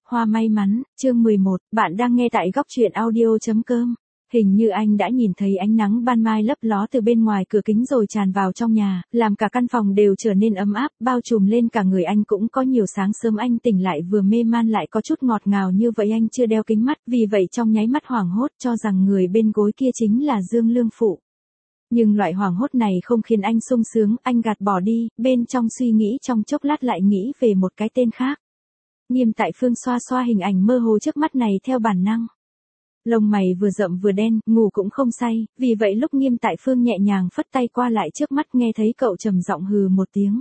Hoa may mắn, chương 11, bạn đang nghe tại góc truyện audio.com. Hình như anh đã nhìn thấy ánh nắng ban mai lấp ló từ bên ngoài cửa kính rồi tràn vào trong nhà, làm cả căn phòng đều trở nên ấm áp, bao trùm lên cả người anh cũng có nhiều sáng sớm anh tỉnh lại vừa mê man lại có chút ngọt ngào như vậy anh chưa đeo kính mắt, vì vậy trong nháy mắt hoảng hốt cho rằng người bên gối kia chính là Dương Lương Phụ. Nhưng loại hoảng hốt này không khiến anh sung sướng, anh gạt bỏ đi, bên trong suy nghĩ trong chốc lát lại nghĩ về một cái tên khác. Nghiêm Tại Phương xoa xoa hình ảnh mơ hồ trước mắt này theo bản năng. Lông mày vừa rậm vừa đen, ngủ cũng không say, vì vậy lúc Nghiêm Tại Phương nhẹ nhàng phất tay qua lại trước mắt nghe thấy cậu trầm giọng hừ một tiếng.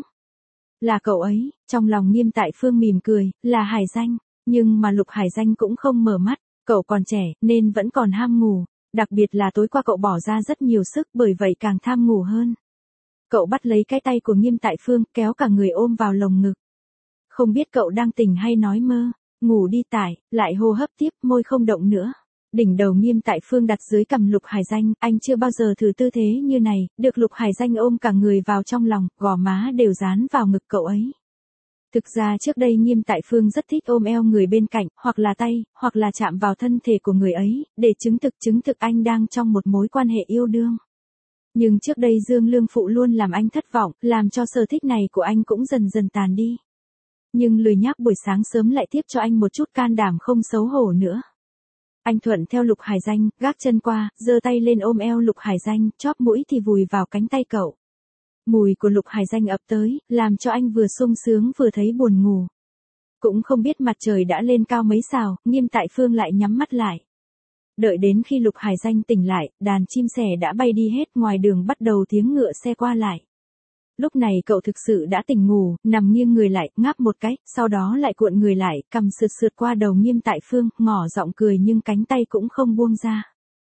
Là cậu ấy, trong lòng Nghiêm Tại Phương mỉm cười, là Hải Danh, nhưng mà Lục Hải Danh cũng không mở mắt, cậu còn trẻ nên vẫn còn ham ngủ, đặc biệt là tối qua cậu bỏ ra rất nhiều sức bởi vậy càng tham ngủ hơn. Cậu bắt lấy cái tay của Nghiêm Tại Phương kéo cả người ôm vào lồng ngực. Không biết cậu đang tỉnh hay nói mơ, ngủ đi Tại, lại hô hấp tiếp, môi không động nữa. Đỉnh đầu Nghiêm Tại Phương đặt dưới cằm Lục Hải Danh, anh chưa bao giờ thử tư thế như này, được Lục Hải Danh ôm cả người vào trong lòng, gò má đều dán vào ngực cậu ấy. Thực ra trước đây Nghiêm Tại Phương rất thích ôm eo người bên cạnh, hoặc là tay, hoặc là chạm vào thân thể của người ấy, để chứng thực anh đang trong một mối quan hệ yêu đương. Nhưng trước đây Dương Lương Phụ luôn làm anh thất vọng, làm cho sở thích này của anh cũng dần dần tàn đi. Nhưng lười nhác buổi sáng sớm lại tiếp cho anh một chút can đảm không xấu hổ nữa. Anh thuận theo Lục Hải Danh, gác chân qua, giơ tay lên ôm eo Lục Hải Danh, chóp mũi thì vùi vào cánh tay cậu. Mùi của Lục Hải Danh ập tới, làm cho anh vừa sung sướng vừa thấy buồn ngủ. Cũng không biết mặt trời đã lên cao mấy sào, Nghiêm Tại Phương lại nhắm mắt lại. Đợi đến khi Lục Hải Danh tỉnh lại, đàn chim sẻ đã bay đi hết, ngoài đường bắt đầu tiếng ngựa xe qua lại. Lúc này cậu thực sự đã tỉnh ngủ, nằm nghiêng người lại, ngáp một cái, sau đó lại cuộn người lại, cầm sượt qua đầu Nghiêm Tại Phương, ngỏ giọng cười nhưng cánh tay cũng không buông ra.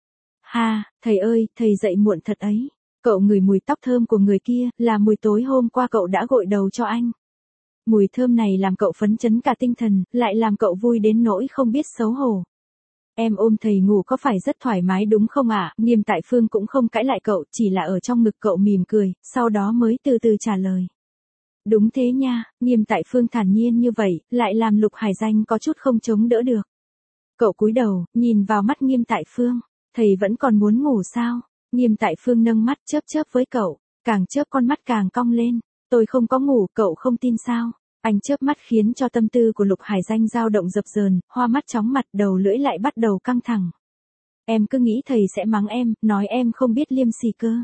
Ha, thầy ơi, thầy dậy muộn thật ấy. Cậu ngửi mùi tóc thơm của người kia, là mùi tối hôm qua cậu đã gội đầu cho anh. Mùi thơm này làm cậu phấn chấn cả tinh thần, lại làm cậu vui đến nỗi không biết xấu hổ. Em ôm thầy ngủ có phải rất thoải mái đúng không ạ? Nghiêm Tại Phương cũng không cãi lại cậu, chỉ là ở trong ngực cậu mỉm cười, sau đó mới từ từ trả lời. Đúng thế nha, Nghiêm Tại Phương thản nhiên như vậy, lại làm Lục Hải Danh có chút không chống đỡ được. Cậu cúi đầu, nhìn vào mắt Nghiêm Tại Phương, thầy vẫn còn muốn ngủ sao? Nghiêm Tại Phương nâng mắt chớp với cậu, càng chớp con mắt càng cong lên, tôi không có ngủ, cậu không tin sao? Anh chớp mắt khiến cho tâm tư của Lục Hải Danh dao động dập dờn, hoa mắt chóng mặt, đầu lưỡi lại bắt đầu căng thẳng. Em cứ nghĩ thầy sẽ mắng em, nói em không biết liêm sỉ cơ.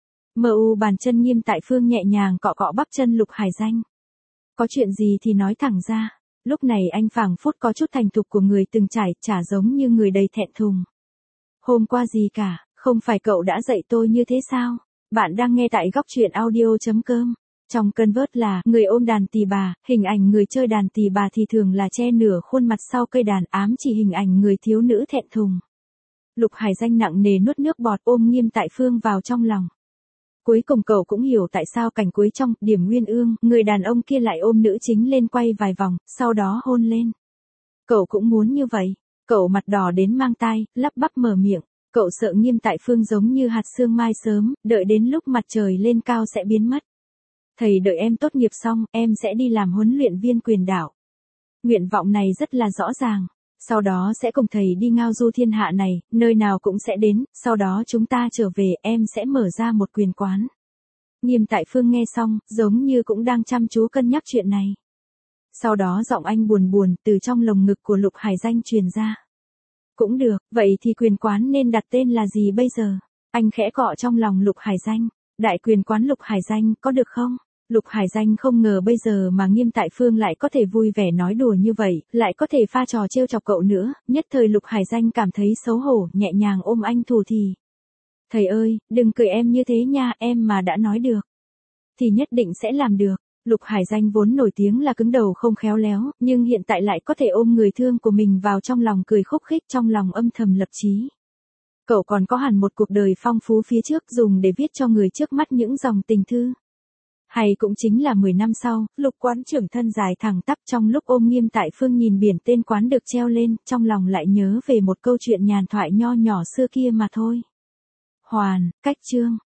Bàn chân Nghiêm Tại Phương nhẹ nhàng cọ cọ bắp chân Lục Hải Danh. Có chuyện gì thì nói thẳng ra. Lúc này anh phảng phất có chút thành thục của người từng trải, chả giống như người đầy thẹn thùng. Hôm qua gì cả, không phải cậu đã dạy tôi như thế sao? Bạn đang nghe tại góc truyện audio.com. Trong Convert là người ôm đàn tỳ bà, hình ảnh người chơi đàn tỳ bà thì thường là che nửa khuôn mặt sau cây đàn, ám chỉ hình ảnh người thiếu nữ thẹn thùng. Lục Hải Danh nặng nề nuốt nước bọt ôm Nghiêm Tại Phương vào trong lòng. Cuối cùng cậu cũng hiểu tại sao cảnh cuối trong Điểm Nguyên Ương, người đàn ông kia lại ôm nữ chính lên quay vài vòng, sau đó hôn lên. Cậu cũng muốn như vậy. Cậu mặt đỏ đến mang tai, lắp bắp mở miệng. Cậu sợ Nghiêm Tại Phương giống như hạt sương mai sớm, đợi đến lúc mặt trời lên cao sẽ biến mất. Thầy đợi em tốt nghiệp xong, em sẽ đi làm huấn luyện viên quyền đảo. Nguyện vọng này rất là rõ ràng. Sau đó sẽ cùng thầy đi ngao du thiên hạ này, nơi nào cũng sẽ đến, sau đó chúng ta trở về, em sẽ mở ra một quyền quán. Nghiêm Tại Phương nghe xong, giống như cũng đang chăm chú cân nhắc chuyện này. Sau đó giọng anh buồn buồn từ trong lồng ngực của Lục Hải Danh truyền ra. Cũng được, vậy thì quyền quán nên đặt tên là gì bây giờ? Anh khẽ cọ trong lòng Lục Hải Danh. Đại quyền quán Lục Hải Danh, có được không? Lục Hải Danh không ngờ bây giờ mà Nghiêm Tại Phương lại có thể vui vẻ nói đùa như vậy, lại có thể pha trò trêu chọc cậu nữa, nhất thời Lục Hải Danh cảm thấy xấu hổ, nhẹ nhàng ôm anh thủ thì. Thầy ơi, đừng cười em như thế nha, em mà đã nói được. Thì nhất định sẽ làm được. Lục Hải Danh vốn nổi tiếng là cứng đầu không khéo léo, nhưng hiện tại lại có thể ôm người thương của mình vào trong lòng cười khúc khích trong lòng âm thầm lập chí. Cậu còn có hẳn một cuộc đời phong phú phía trước dùng để viết cho người trước mắt những dòng tình thư. Hay cũng chính là 10 năm sau, Lục quán trưởng thân dài thẳng tắp trong lúc ôm Nghiêm Tại Phương nhìn biển tên quán được treo lên, trong lòng lại nhớ về một câu chuyện nhàn thoại nho nhỏ xưa kia mà thôi. Hoàn, cách chương.